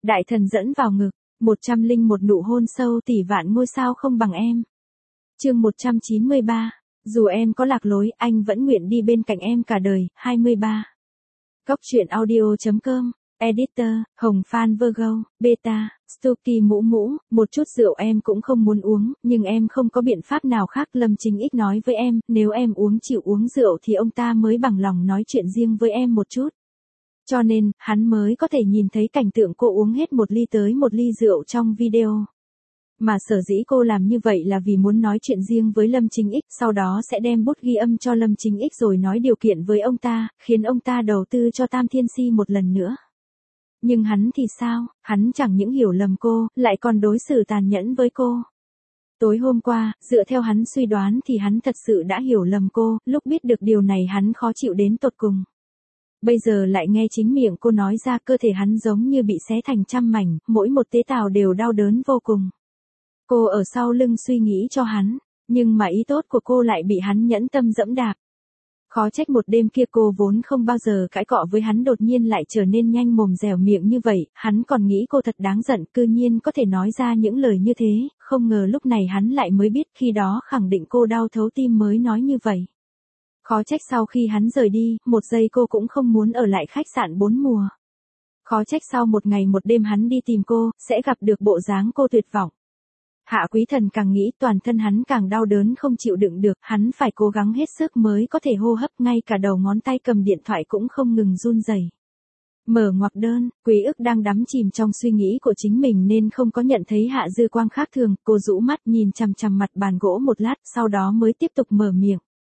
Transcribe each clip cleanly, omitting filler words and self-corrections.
Đại thần dẫn vào ngực, 101 nụ hôn sâu tỷ vạn ngôi sao không bằng em. Chương 193, dù em có lạc lối, anh vẫn nguyện đi bên cạnh em cả đời. 23. Góc truyện audio.com, Editor, Hồng Phan Virgo, Beta, Stucky Mũ Mũ, một chút rượu em cũng không muốn uống, nhưng em không có biện pháp nào khác. Lâm Chính Ích nói với em, nếu em chịu uống rượu thì ông ta mới bằng lòng nói chuyện riêng với em một chút. Cho nên, hắn mới có thể nhìn thấy cảnh tượng cô uống hết một ly tới một ly rượu trong video. Mà sở dĩ cô làm như vậy là vì muốn nói chuyện riêng với Lâm Chính Ích, sau đó sẽ đem bút ghi âm cho Lâm Chính Ích rồi nói điều kiện với ông ta, khiến ông ta đầu tư cho Tam Thiên Si một lần nữa. Nhưng hắn thì sao, hắn chẳng những hiểu lầm cô, lại còn đối xử tàn nhẫn với cô. Tối hôm qua, dựa theo hắn suy đoán thì hắn thật sự đã hiểu lầm cô, lúc biết được điều này hắn khó chịu đến tột cùng. Bây giờ lại nghe chính miệng cô nói ra, cơ thể hắn giống như bị xé thành trăm mảnh, mỗi một tế bào đều đau đớn vô cùng. Cô ở sau lưng suy nghĩ cho hắn, nhưng mà ý tốt của cô lại bị hắn nhẫn tâm dẫm đạp. Khó trách một đêm kia cô vốn không bao giờ cãi cọ với hắn đột nhiên lại trở nên nhanh mồm dẻo miệng như vậy, hắn còn nghĩ cô thật đáng giận, cư nhiên có thể nói ra những lời như thế, không ngờ lúc này hắn lại mới biết, khi đó khẳng định cô đau thấu tim mới nói như vậy. Khó trách sau khi hắn rời đi, một giây cô cũng không muốn ở lại khách sạn 4 mùa. Khó trách sau một ngày một đêm hắn đi tìm cô, sẽ gặp được bộ dáng cô tuyệt vọng. Hạ Quý Thần càng nghĩ toàn thân hắn càng đau đớn không chịu đựng được, hắn phải cố gắng hết sức mới có thể hô hấp, ngay cả đầu ngón tay cầm điện thoại cũng không ngừng run rẩy. Mở ngoặc đơn, Quý Ức đang đắm chìm trong suy nghĩ của chính mình nên không có nhận thấy Hạ Dư Quang khác thường, cô rũ mắt nhìn chằm chằm mặt bàn gỗ một lát, sau đó mới tiếp tục mở miệng.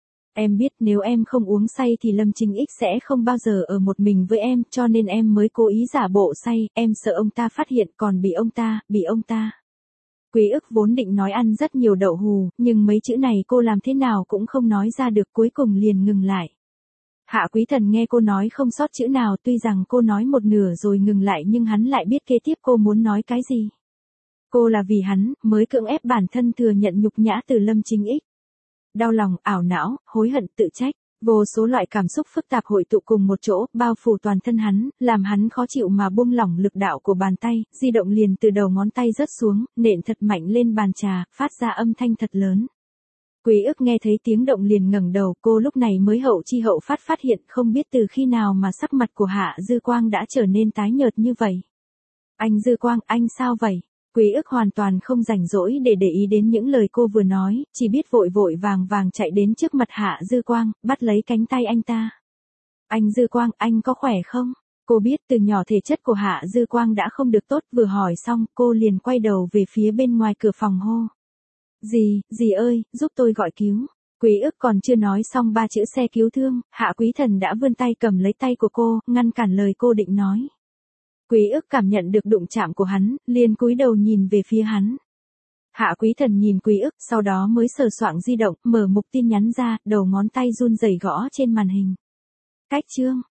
Em biết nếu em không uống say thì Lâm Chính Ích sẽ không bao giờ ở một mình với em, cho nên em mới cố ý giả bộ say, em sợ ông ta phát hiện, còn bị ông ta. Quý Ức vốn định nói ăn rất nhiều đậu hù, nhưng mấy chữ này cô làm thế nào cũng không nói ra được, cuối cùng liền ngừng lại. Hạ Quý Thần nghe cô nói không sót chữ nào, tuy rằng cô nói một nửa rồi ngừng lại nhưng hắn lại biết kế tiếp cô muốn nói cái gì. Cô là vì hắn, mới cưỡng ép bản thân thừa nhận nhục nhã từ Lâm Chính Ích. Đau lòng, ảo não, hối hận, tự trách, vô số loại cảm xúc phức tạp hội tụ cùng một chỗ, bao phủ toàn thân hắn, làm hắn khó chịu mà buông lỏng lực đạo của bàn tay, di động liền từ đầu ngón tay rớt xuống, nện thật mạnh lên bàn trà, phát ra âm thanh thật lớn. Quý Ức nghe thấy tiếng động liền ngẩng đầu, cô lúc này mới hậu chi hậu phát hiện không biết từ khi nào mà sắc mặt của Hạ Dư Quang đã trở nên tái nhợt như vậy. Anh Dư Quang, anh sao vậy? Quý Ức hoàn toàn không rảnh rỗi để ý đến những lời cô vừa nói, chỉ biết vội vàng chạy đến trước mặt Hạ Dư Quang, bắt lấy cánh tay anh ta. Anh Dư Quang, anh có khỏe không? Cô biết từ nhỏ thể chất của Hạ Dư Quang đã không được tốt, vừa hỏi xong, cô liền quay đầu về phía bên ngoài cửa phòng hô. Dì ơi, giúp tôi gọi cứu. Quý Ức còn chưa nói xong 3 chữ xe cứu thương, Hạ Quý Thần đã vươn tay cầm lấy tay của cô, ngăn cản lời cô định nói. Quý Ức cảm nhận được đụng chạm của hắn, liền cúi đầu nhìn về phía hắn. Hạ Quý Thần nhìn Quý Ức, sau đó mới sờ soạng di động, mở mục tin nhắn ra, đầu ngón tay run rẩy gõ trên màn hình. Cách chương,